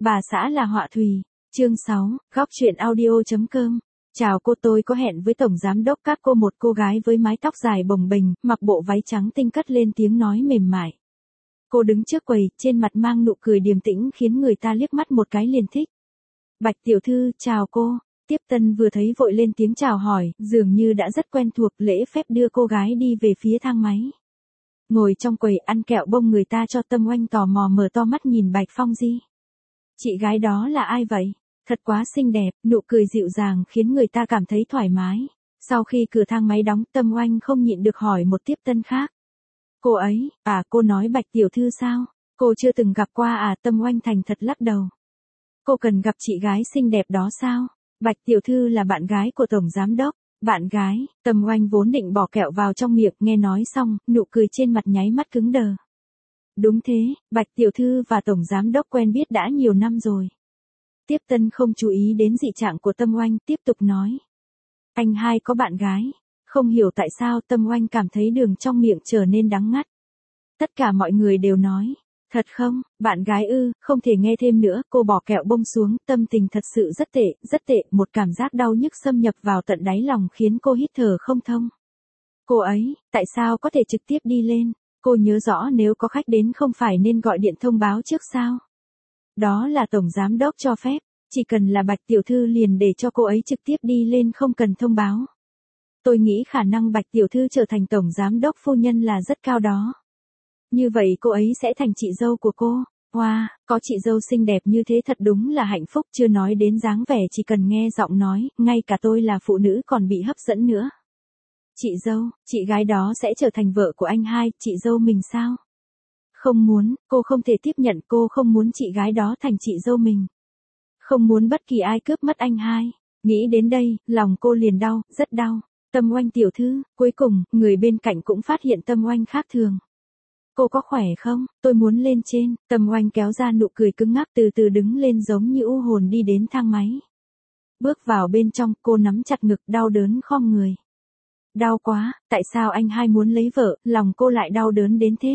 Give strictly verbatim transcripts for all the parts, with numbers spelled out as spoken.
Bà xã là họa thùy. Chương sáu, góc truyện audio.com. Chào cô, tôi có hẹn với tổng giám đốc các cô, một cô gái với mái tóc dài bồng bềnh, mặc bộ váy trắng tinh cất lên tiếng nói mềm mại. Cô đứng trước quầy, trên mặt mang nụ cười điềm tĩnh khiến người ta liếc mắt một cái liền thích. Bạch tiểu thư, chào cô. Tiếp tân vừa thấy vội lên tiếng chào hỏi, dường như đã rất quen thuộc, lễ phép đưa cô gái đi về phía thang máy. Ngồi trong quầy ăn kẹo bông, người ta cho Tâm Oanh tò mò mở to mắt nhìn Bạch Phong Di. Chị gái đó là ai vậy? Thật quá xinh đẹp, nụ cười dịu dàng khiến người ta cảm thấy thoải mái. Sau khi cửa thang máy đóng, Tâm Oanh không nhịn được hỏi một tiếp tân khác. Cô ấy, à cô nói Bạch tiểu thư sao? Cô chưa từng gặp qua à? Tâm Oanh thành thật lắc đầu. Cô cần gặp chị gái xinh đẹp đó sao? Bạch tiểu thư là bạn gái của tổng giám đốc. Bạn gái? Tâm Oanh vốn định bỏ kẹo vào trong miệng, nghe nói xong, nụ cười trên mặt nháy mắt cứng đờ. Đúng thế, Bạch tiểu thư và tổng giám đốc quen biết đã nhiều năm rồi. Tiếp tân không chú ý đến dị trạng của Tâm Oanh, tiếp tục nói. Anh hai có bạn gái. Không hiểu tại sao Tâm Oanh cảm thấy đường trong miệng trở nên đắng ngắt. Tất cả mọi người đều nói. Thật không, bạn gái ư? Không thể nghe thêm nữa, cô bỏ kẹo bông xuống, tâm tình thật sự rất tệ, rất tệ, một cảm giác đau nhức xâm nhập vào tận đáy lòng khiến cô hít thở không thông. Cô ấy, tại sao có thể trực tiếp đi lên? Cô nhớ rõ nếu có khách đến không phải nên gọi điện thông báo trước sao? Đó là tổng giám đốc cho phép, chỉ cần là Bạch tiểu thư liền để cho cô ấy trực tiếp đi lên không cần thông báo. Tôi nghĩ khả năng Bạch tiểu thư trở thành tổng giám đốc phu nhân là rất cao đó. Như vậy cô ấy sẽ thành chị dâu của cô. Wow, có chị dâu xinh đẹp như thế thật đúng là hạnh phúc, chưa nói đến dáng vẻ, chỉ cần nghe giọng nói, ngay cả tôi là phụ nữ còn bị hấp dẫn nữa. Chị dâu, chị gái đó sẽ trở thành vợ của anh hai, chị dâu mình sao? Không muốn, cô không thể tiếp nhận, cô không muốn chị gái đó thành chị dâu mình. Không muốn bất kỳ ai cướp mất anh hai. Nghĩ đến đây, lòng cô liền đau, rất đau. Tâm Oanh tiểu thư, cuối cùng, người bên cạnh cũng phát hiện Tâm Oanh khác thường. Cô có khỏe không? Tôi muốn lên trên. Tâm Oanh kéo ra nụ cười cứng ngắc, từ từ đứng lên giống như u hồn đi đến thang máy. Bước vào bên trong, cô nắm chặt ngực, đau đớn khom người. Đau quá, tại sao anh hai muốn lấy vợ, lòng cô lại đau đớn đến thế?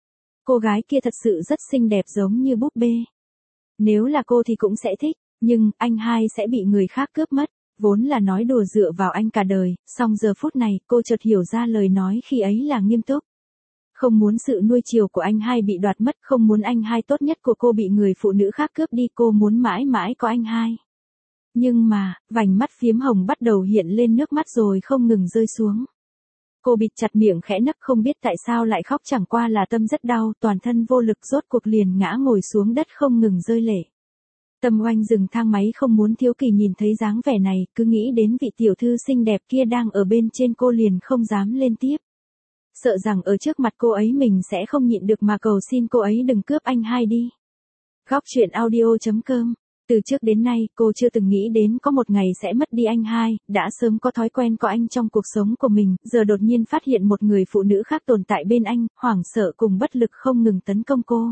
Cô gái kia thật sự rất xinh đẹp giống như búp bê. Nếu là cô thì cũng sẽ thích, nhưng anh hai sẽ bị người khác cướp mất. Vốn là nói đùa dựa vào anh cả đời, song giờ phút này cô chợt hiểu ra lời nói khi ấy là nghiêm túc. Không muốn sự nuôi chiều của anh hai bị đoạt mất, không muốn anh hai tốt nhất của cô bị người phụ nữ khác cướp đi, cô muốn mãi mãi có anh hai. Nhưng mà, vành mắt phiếm hồng bắt đầu hiện lên nước mắt rồi không ngừng rơi xuống. Cô bịt chặt miệng khẽ nấc, không biết tại sao lại khóc, chẳng qua là tâm rất đau, toàn thân vô lực, rốt cuộc liền ngã ngồi xuống đất không ngừng rơi lệ. Tâm Oanh dừng thang máy, không muốn Thiếu Kỳ nhìn thấy dáng vẻ này, cứ nghĩ đến vị tiểu thư xinh đẹp kia đang ở bên trên, cô liền không dám lên tiếp. Sợ rằng ở trước mặt cô ấy mình sẽ không nhịn được mà cầu xin cô ấy đừng cướp anh hai đi. Góc truyện audio.com. Từ trước đến nay, cô chưa từng nghĩ đến có một ngày sẽ mất đi anh hai, đã sớm có thói quen có anh trong cuộc sống của mình, giờ đột nhiên phát hiện một người phụ nữ khác tồn tại bên anh, hoảng sợ cùng bất lực không ngừng tấn công cô.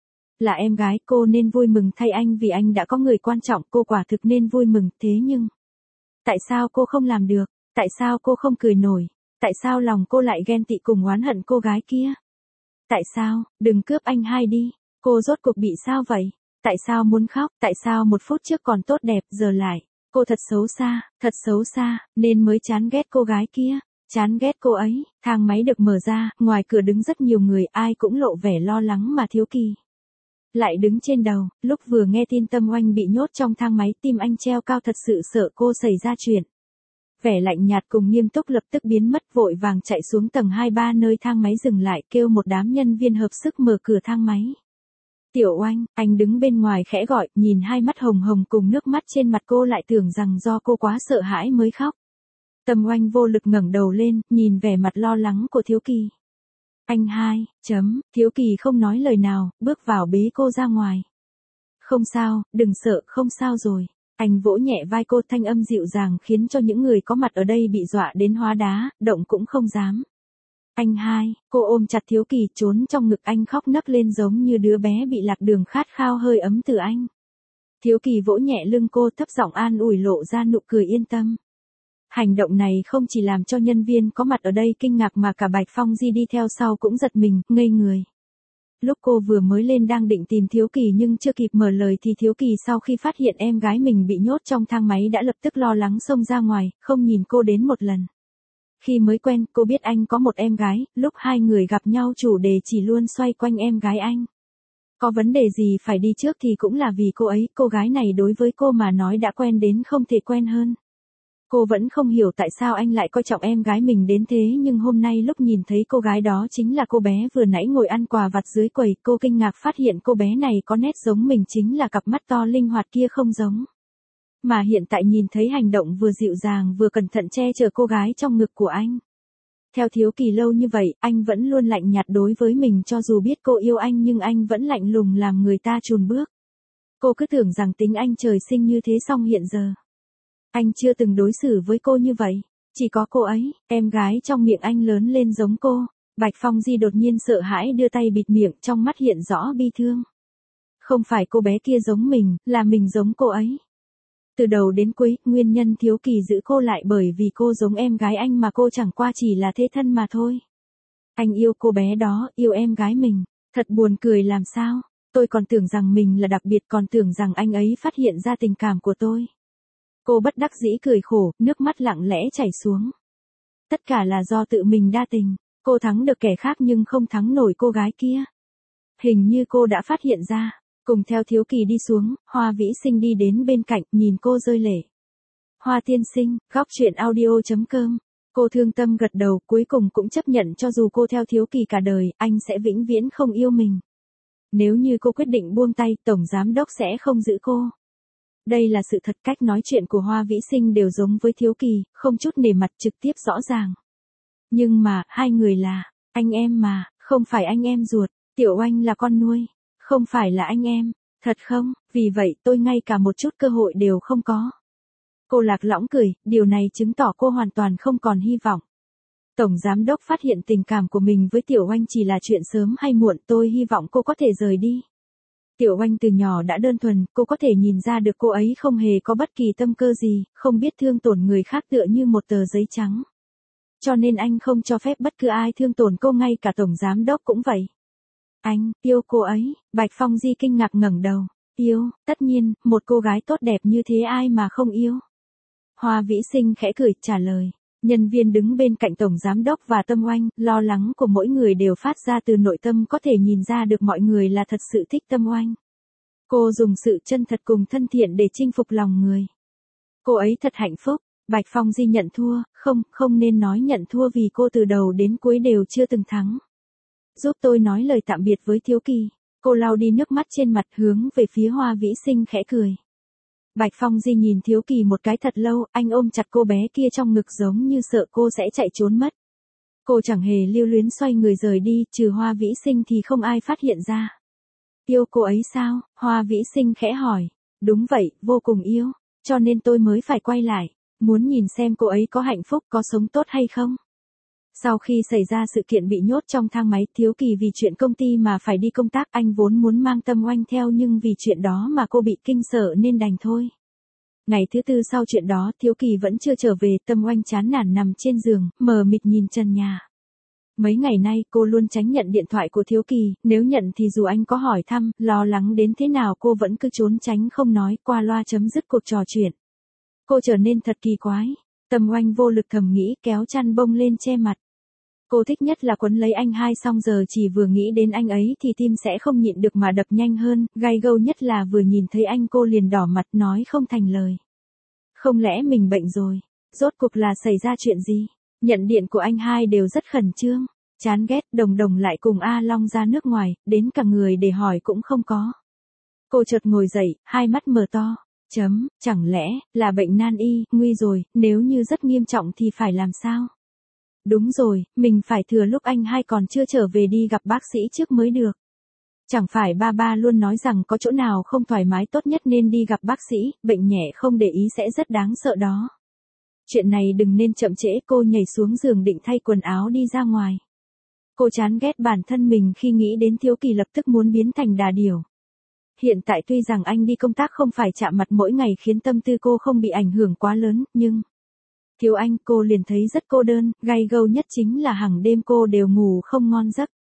Là em gái, cô nên vui mừng thay anh vì anh đã có người quan trọng, cô quả thực nên vui mừng, thế nhưng... Tại sao cô không làm được? Tại sao cô không cười nổi? Tại sao lòng cô lại ghen tị cùng oán hận cô gái kia? Tại sao, đừng cướp anh hai đi, cô rốt cuộc bị sao vậy? Tại sao muốn khóc, tại sao một phút trước còn tốt đẹp, giờ lại, cô thật xấu xa, thật xấu xa, nên mới chán ghét cô gái kia, chán ghét cô ấy. Thang máy được mở ra, ngoài cửa đứng rất nhiều người, ai cũng lộ vẻ lo lắng mà Thiếu Kỳ lại đứng trên đầu. Lúc vừa nghe tin Tâm Oanh bị nhốt trong thang máy, tim anh treo cao, thật sự sợ cô xảy ra chuyện. Vẻ lạnh nhạt cùng nghiêm túc lập tức biến mất, vội vàng chạy xuống tầng hai ba nơi thang máy dừng lại, kêu một đám nhân viên hợp sức mở cửa thang máy. Tiểu Oanh, anh đứng bên ngoài khẽ gọi, nhìn hai mắt hồng hồng cùng nước mắt trên mặt cô lại tưởng rằng do cô quá sợ hãi mới khóc. Tâm Oanh vô lực ngẩng đầu lên, nhìn vẻ mặt lo lắng của Thiếu Kỳ. Anh hai, chấm, Thiếu Kỳ không nói lời nào, bước vào bế cô ra ngoài. Không sao, đừng sợ, không sao rồi. Anh vỗ nhẹ vai cô, thanh âm dịu dàng khiến cho những người có mặt ở đây bị dọa đến hóa đá, động cũng không dám. Anh hai, cô ôm chặt Thiếu Kỳ, trốn trong ngực anh khóc nấc lên giống như đứa bé bị lạc đường, khát khao hơi ấm từ anh. Thiếu Kỳ vỗ nhẹ lưng cô, thấp giọng an ủi, lộ ra nụ cười yên tâm. Hành động này không chỉ làm cho nhân viên có mặt ở đây kinh ngạc mà cả Bạch Phong Di đi theo sau cũng giật mình, ngây người. Lúc cô vừa mới lên đang định tìm Thiếu Kỳ nhưng chưa kịp mở lời thì Thiếu Kỳ sau khi phát hiện em gái mình bị nhốt trong thang máy đã lập tức lo lắng xông ra ngoài, không nhìn cô đến một lần. Khi mới quen, cô biết anh có một em gái, lúc hai người gặp nhau chủ đề chỉ luôn xoay quanh em gái anh. Có vấn đề gì phải đi trước thì cũng là vì cô ấy, cô gái này đối với cô mà nói đã quen đến không thể quen hơn. Cô vẫn không hiểu tại sao anh lại coi trọng em gái mình đến thế nhưng hôm nay lúc nhìn thấy cô gái đó chính là cô bé vừa nãy ngồi ăn quà vặt dưới quầy, cô kinh ngạc phát hiện cô bé này có nét giống mình chính là cặp mắt to linh hoạt kia không giống. Mà hiện tại nhìn thấy hành động vừa dịu dàng vừa cẩn thận che chở cô gái trong ngực của anh. Theo Thiếu Kỳ lâu như vậy, anh vẫn luôn lạnh nhạt đối với mình cho dù biết cô yêu anh nhưng anh vẫn lạnh lùng làm người ta chùn bước. Cô cứ tưởng rằng tính anh trời sinh như thế song hiện giờ. Anh chưa từng đối xử với cô như vậy. Chỉ có cô ấy, em gái trong miệng anh lớn lên giống cô. Bạch Phong Di đột nhiên sợ hãi đưa tay bịt miệng trong mắt hiện rõ bi thương. Không phải cô bé kia giống mình, là mình giống cô ấy. Từ đầu đến cuối, nguyên nhân Thiếu Kỳ giữ cô lại bởi vì cô giống em gái anh mà cô chẳng qua chỉ là thế thân mà thôi. Anh yêu cô bé đó, yêu em gái mình. Thật buồn cười làm sao. Tôi còn tưởng rằng mình là đặc biệt, còn tưởng rằng anh ấy phát hiện ra tình cảm của tôi. Cô bất đắc dĩ cười khổ, nước mắt lặng lẽ chảy xuống. Tất cả là do tự mình đa tình. Cô thắng được kẻ khác nhưng không thắng nổi cô gái kia. Hình như cô đã phát hiện ra. Cùng theo Thiếu Kỳ đi xuống, Hoa Vĩ Sinh đi đến bên cạnh, nhìn cô rơi lệ. Hoa tiên sinh, góc truyện audio chấm com. Cô thương tâm gật đầu, cuối cùng cũng chấp nhận cho dù cô theo Thiếu Kỳ cả đời, anh sẽ vĩnh viễn không yêu mình. Nếu như cô quyết định buông tay, Tổng Giám Đốc sẽ không giữ cô. Đây là sự thật, cách nói chuyện của Hoa Vĩ Sinh đều giống với Thiếu Kỳ, không chút nể mặt, trực tiếp rõ ràng. Nhưng mà, hai người là, anh em mà, không phải anh em ruột, Tiểu Oanh là con nuôi, không phải là anh em, thật không, vì vậy tôi ngay cả một chút cơ hội đều không có. Cô lạc lõng cười, điều này chứng tỏ cô hoàn toàn không còn hy vọng. Tổng Giám Đốc phát hiện tình cảm của mình với Tiểu Oanh chỉ là chuyện sớm hay muộn, tôi hy vọng cô có thể rời đi. Tiểu Oanh từ nhỏ đã đơn thuần, cô có thể nhìn ra được cô ấy không hề có bất kỳ tâm cơ gì, không biết thương tổn người khác tựa như một tờ giấy trắng. Cho nên anh không cho phép bất cứ ai thương tổn cô, ngay cả Tổng Giám Đốc cũng vậy. Anh, yêu cô ấy, Bạch Phong Di kinh ngạc ngẩng đầu. Yêu, tất nhiên, một cô gái tốt đẹp như thế ai mà không yêu. Hoa Vĩ Sinh khẽ cười, trả lời. Nhân viên đứng bên cạnh Tổng Giám Đốc và Tâm Oanh, lo lắng của mỗi người đều phát ra từ nội tâm, có thể nhìn ra được mọi người là thật sự thích Tâm Oanh. Cô dùng sự chân thật cùng thân thiện để chinh phục lòng người. Cô ấy thật hạnh phúc. Bạch Phong Di nhận thua, không, không nên nói nhận thua vì cô từ đầu đến cuối đều chưa từng thắng. Giúp tôi nói lời tạm biệt với Thiếu Kỳ. Cô lau đi nước mắt trên mặt hướng về phía Hoa Vĩ Sinh khẽ cười. Bạch Phong Di nhìn Thiếu Kỳ một cái thật lâu, anh ôm chặt cô bé kia trong ngực giống như sợ cô sẽ chạy trốn mất. Cô chẳng hề lưu luyến xoay người rời đi, trừ Hoa Vĩ Sinh thì không ai phát hiện ra. Yêu cô ấy sao? Hoa Vĩ Sinh khẽ hỏi. Đúng vậy, vô cùng yêu, cho nên tôi mới phải quay lại, muốn nhìn xem cô ấy có hạnh phúc, có sống tốt hay không. Sau khi xảy ra sự kiện bị nhốt trong thang máy, Thiếu Kỳ vì chuyện công ty mà phải đi công tác, anh vốn muốn mang Tâm Oanh theo nhưng vì chuyện đó mà cô bị kinh sợ nên đành thôi. Ngày thứ tư sau chuyện đó, Thiếu Kỳ vẫn chưa trở về, Tâm Oanh chán nản nằm trên giường, mờ mịt nhìn trần nhà. Mấy ngày nay cô luôn tránh nhận điện thoại của Thiếu Kỳ, nếu nhận thì dù anh có hỏi thăm, lo lắng đến thế nào cô vẫn cứ trốn tránh không nói, qua loa chấm dứt cuộc trò chuyện. Cô trở nên thật kỳ quái. Tâm Oanh vô lực thầm nghĩ, kéo chăn bông lên che mặt. Cô thích nhất là quấn lấy anh hai, xong giờ chỉ vừa nghĩ đến anh ấy thì tim sẽ không nhịn được mà đập nhanh hơn, gay gâu nhất là vừa nhìn thấy anh cô liền đỏ mặt nói không thành lời. Không lẽ mình bệnh rồi? Rốt cuộc là xảy ra chuyện gì? Nhận điện của anh hai đều rất khẩn trương, chán ghét, Đồng Đồng lại cùng A Long ra nước ngoài, đến cả người để hỏi cũng không có. Cô chợt ngồi dậy, hai mắt mở to. Chấm, chẳng lẽ là bệnh nan y, nguy rồi, nếu như rất nghiêm trọng thì phải làm sao? Đúng rồi, mình phải thừa lúc anh hai còn chưa trở về đi gặp bác sĩ trước mới được. Chẳng phải ba ba luôn nói rằng có chỗ nào không thoải mái tốt nhất nên đi gặp bác sĩ, bệnh nhẹ không để ý sẽ rất đáng sợ đó. Chuyện này đừng nên chậm trễ, cô nhảy xuống giường định thay quần áo đi ra ngoài. Cô chán ghét bản thân mình khi nghĩ đến Thiếu Kỳ lập tức muốn biến thành đà điểu. Hiện tại tuy rằng anh đi công tác không phải chạm mặt mỗi ngày khiến tâm tư cô không bị ảnh hưởng quá lớn, nhưng thiếu anh cô liền thấy rất cô đơn, gay gâu nhất chính là hàng đêm cô đều ngủ không ngon giấc.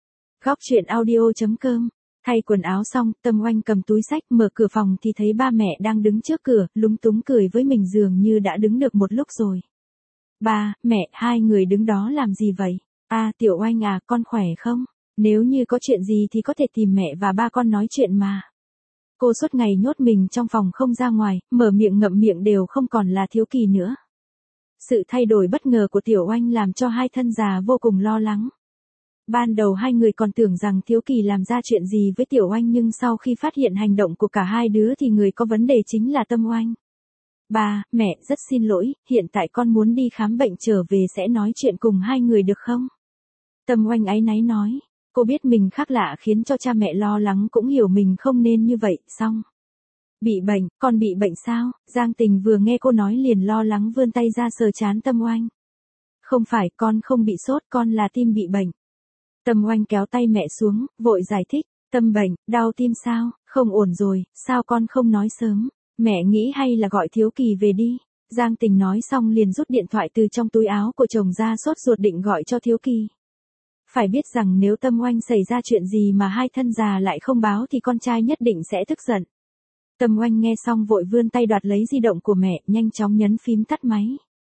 Góc chuyện audio chấm com. Thay quần áo xong, Tâm Oanh cầm túi xách mở cửa phòng thì thấy ba mẹ đang đứng trước cửa, lúng túng cười với mình dường như đã đứng được một lúc rồi. Ba, mẹ, hai người đứng đó làm gì vậy? À, Tiểu Oanh à, con khỏe không? Nếu như có chuyện gì thì có thể tìm mẹ và ba con nói chuyện mà. Cô suốt ngày nhốt mình trong phòng không ra ngoài, mở miệng ngậm miệng đều không còn là Thiếu Kỳ nữa. Sự thay đổi bất ngờ của Tiểu Oanh làm cho hai thân già vô cùng lo lắng. Ban đầu hai người còn tưởng rằng Thiếu Kỳ làm ra chuyện gì với Tiểu Oanh, nhưng sau khi phát hiện hành động của cả hai đứa thì người có vấn đề chính là Tâm Oanh. Ba, mẹ, rất xin lỗi, hiện tại con muốn đi khám bệnh trở về sẽ nói chuyện cùng hai người được không? Tâm Oanh áy náy nói, cô biết mình khác lạ khiến cho cha mẹ lo lắng, cũng hiểu mình không nên như vậy, xong. Bị bệnh, con bị bệnh sao? Giang Tình vừa nghe cô nói liền lo lắng vươn tay ra sờ trán Tâm Oanh. Không phải, con không bị sốt, con là tim bị bệnh. Tâm Oanh kéo tay mẹ xuống, vội giải thích, Tâm bệnh, đau tim sao, không ổn rồi, sao con không nói sớm, mẹ nghĩ hay là gọi Thiếu Kỳ về đi. Giang Tình nói xong liền rút điện thoại từ trong túi áo của chồng ra, sốt ruột định gọi cho Thiếu Kỳ. Phải biết rằng nếu Tâm Oanh xảy ra chuyện gì mà hai thân già lại không báo thì con trai nhất định sẽ tức giận. Tâm Oanh nghe xong vội vươn tay đoạt lấy di động của mẹ, nhanh chóng nhấn phím tắt máy.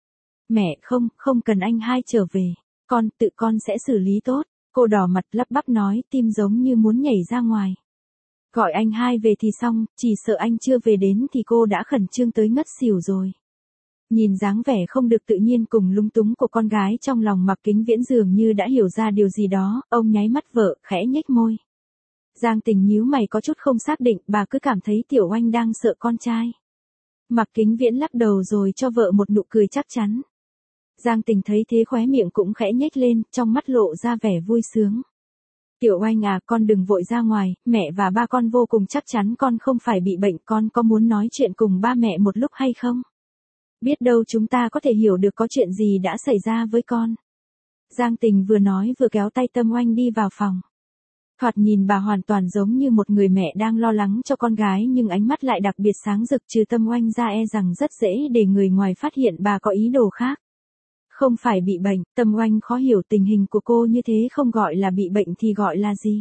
Mẹ, không, không cần anh hai trở về, con, tự con sẽ xử lý tốt. Cô đỏ mặt lắp bắp nói, tim giống như muốn nhảy ra ngoài. Gọi anh hai về thì xong, chỉ sợ anh chưa về đến thì cô đã khẩn trương tới ngất xỉu rồi. Nhìn dáng vẻ không được tự nhiên cùng lung túng của con gái, trong lòng Mạc Kính Viễn dường như đã hiểu ra điều gì đó, ông nháy mắt vợ, khẽ nhếch môi. Giang Tình nhíu mày có chút không xác định, bà cứ cảm thấy Tiểu Oanh đang sợ con trai. Mạc Kính Viễn lắc đầu rồi cho vợ một nụ cười chắc chắn. Giang Tình thấy thế khóe miệng cũng khẽ nhếch lên, trong mắt lộ ra vẻ vui sướng. Tiểu Oanh à, con đừng vội ra ngoài, mẹ và ba con vô cùng chắc chắn con không phải bị bệnh, con có muốn nói chuyện cùng ba mẹ một lúc hay không? Biết đâu chúng ta có thể hiểu được có chuyện gì đã xảy ra với con. Giang Tình vừa nói vừa kéo tay Tâm Oanh đi vào phòng. Thoạt nhìn bà hoàn toàn giống như một người mẹ đang lo lắng cho con gái, nhưng ánh mắt lại đặc biệt sáng rực, trừ Tâm Oanh ra e rằng rất dễ để người ngoài phát hiện bà có ý đồ khác. Không phải bị bệnh, Tâm Oanh khó hiểu tình hình của cô như thế, không gọi là bị bệnh thì gọi là gì?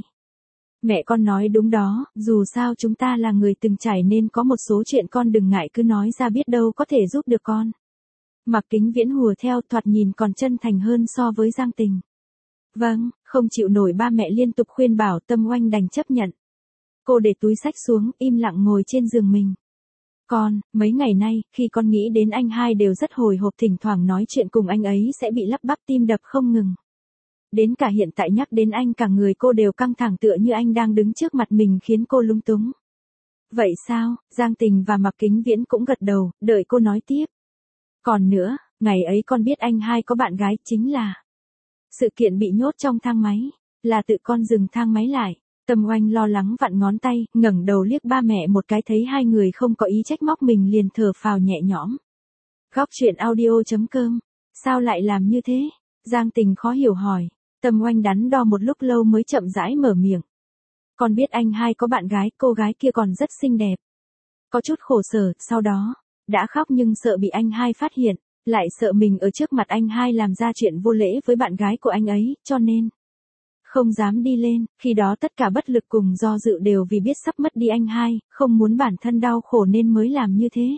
Mẹ con nói đúng đó, dù sao chúng ta là người từng trải nên có một số chuyện con đừng ngại cứ nói ra, biết đâu có thể giúp được con. Mạc Kính Viễn hùa theo, thoạt nhìn còn chân thành hơn so với Giang Tình. Vâng, không chịu nổi ba mẹ liên tục khuyên bảo, Tâm Oanh đành chấp nhận. Cô để túi xách xuống, im lặng ngồi trên giường mình. Con, mấy ngày nay, khi con nghĩ đến anh hai đều rất hồi hộp, thỉnh thoảng nói chuyện cùng anh ấy sẽ bị lắp bắp, tim đập không ngừng. Đến cả hiện tại nhắc đến anh cả người cô đều căng thẳng, tựa như anh đang đứng trước mặt mình khiến cô lung túng. Vậy sao? Giang Tình và Mạc Kính Viễn cũng gật đầu, đợi cô nói tiếp. Còn nữa, ngày ấy con biết anh hai có bạn gái, chính là sự kiện bị nhốt trong thang máy, là tự con dừng thang máy lại. Tâm Oanh lo lắng vặn ngón tay, ngẩng đầu liếc ba mẹ một cái, thấy hai người không có ý trách móc mình liền thở phào nhẹ nhõm. Góc chuyện audio chấm com. Sao lại làm như thế? Giang Tình khó hiểu hỏi. Tâm Oanh đắn đo một lúc lâu mới chậm rãi mở miệng. Con biết anh hai có bạn gái, cô gái kia còn rất xinh đẹp. Có chút khổ sở, sau đó, đã khóc nhưng sợ bị anh hai phát hiện, lại sợ mình ở trước mặt anh hai làm ra chuyện vô lễ với bạn gái của anh ấy, cho nên không dám đi lên, khi đó tất cả bất lực cùng do dự đều vì biết sắp mất đi anh hai, không muốn bản thân đau khổ nên mới làm như thế.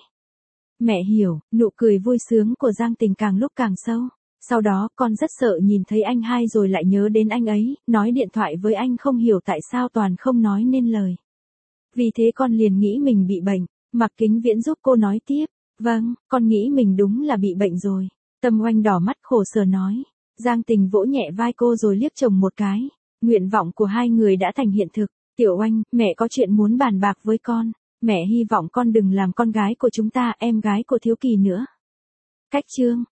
Mẹ hiểu, nụ cười vui sướng của Giang Tình càng lúc càng sâu. Sau đó con rất sợ nhìn thấy anh hai rồi lại nhớ đến anh ấy, nói điện thoại với anh không hiểu tại sao toàn không nói nên lời. Vì thế con liền nghĩ mình bị bệnh. Mạc Kính Viễn giúp cô nói tiếp. Vâng, con nghĩ mình đúng là bị bệnh rồi. Tâm Oanh đỏ mắt khổ sở nói. Giang Tình vỗ nhẹ vai cô rồi liếc chồng một cái. Nguyện vọng của hai người đã thành hiện thực. Tiểu Oanh, mẹ có chuyện muốn bàn bạc với con. Mẹ hy vọng con đừng làm con gái của chúng ta, em gái của Thiếu Kỳ nữa. Cách chương.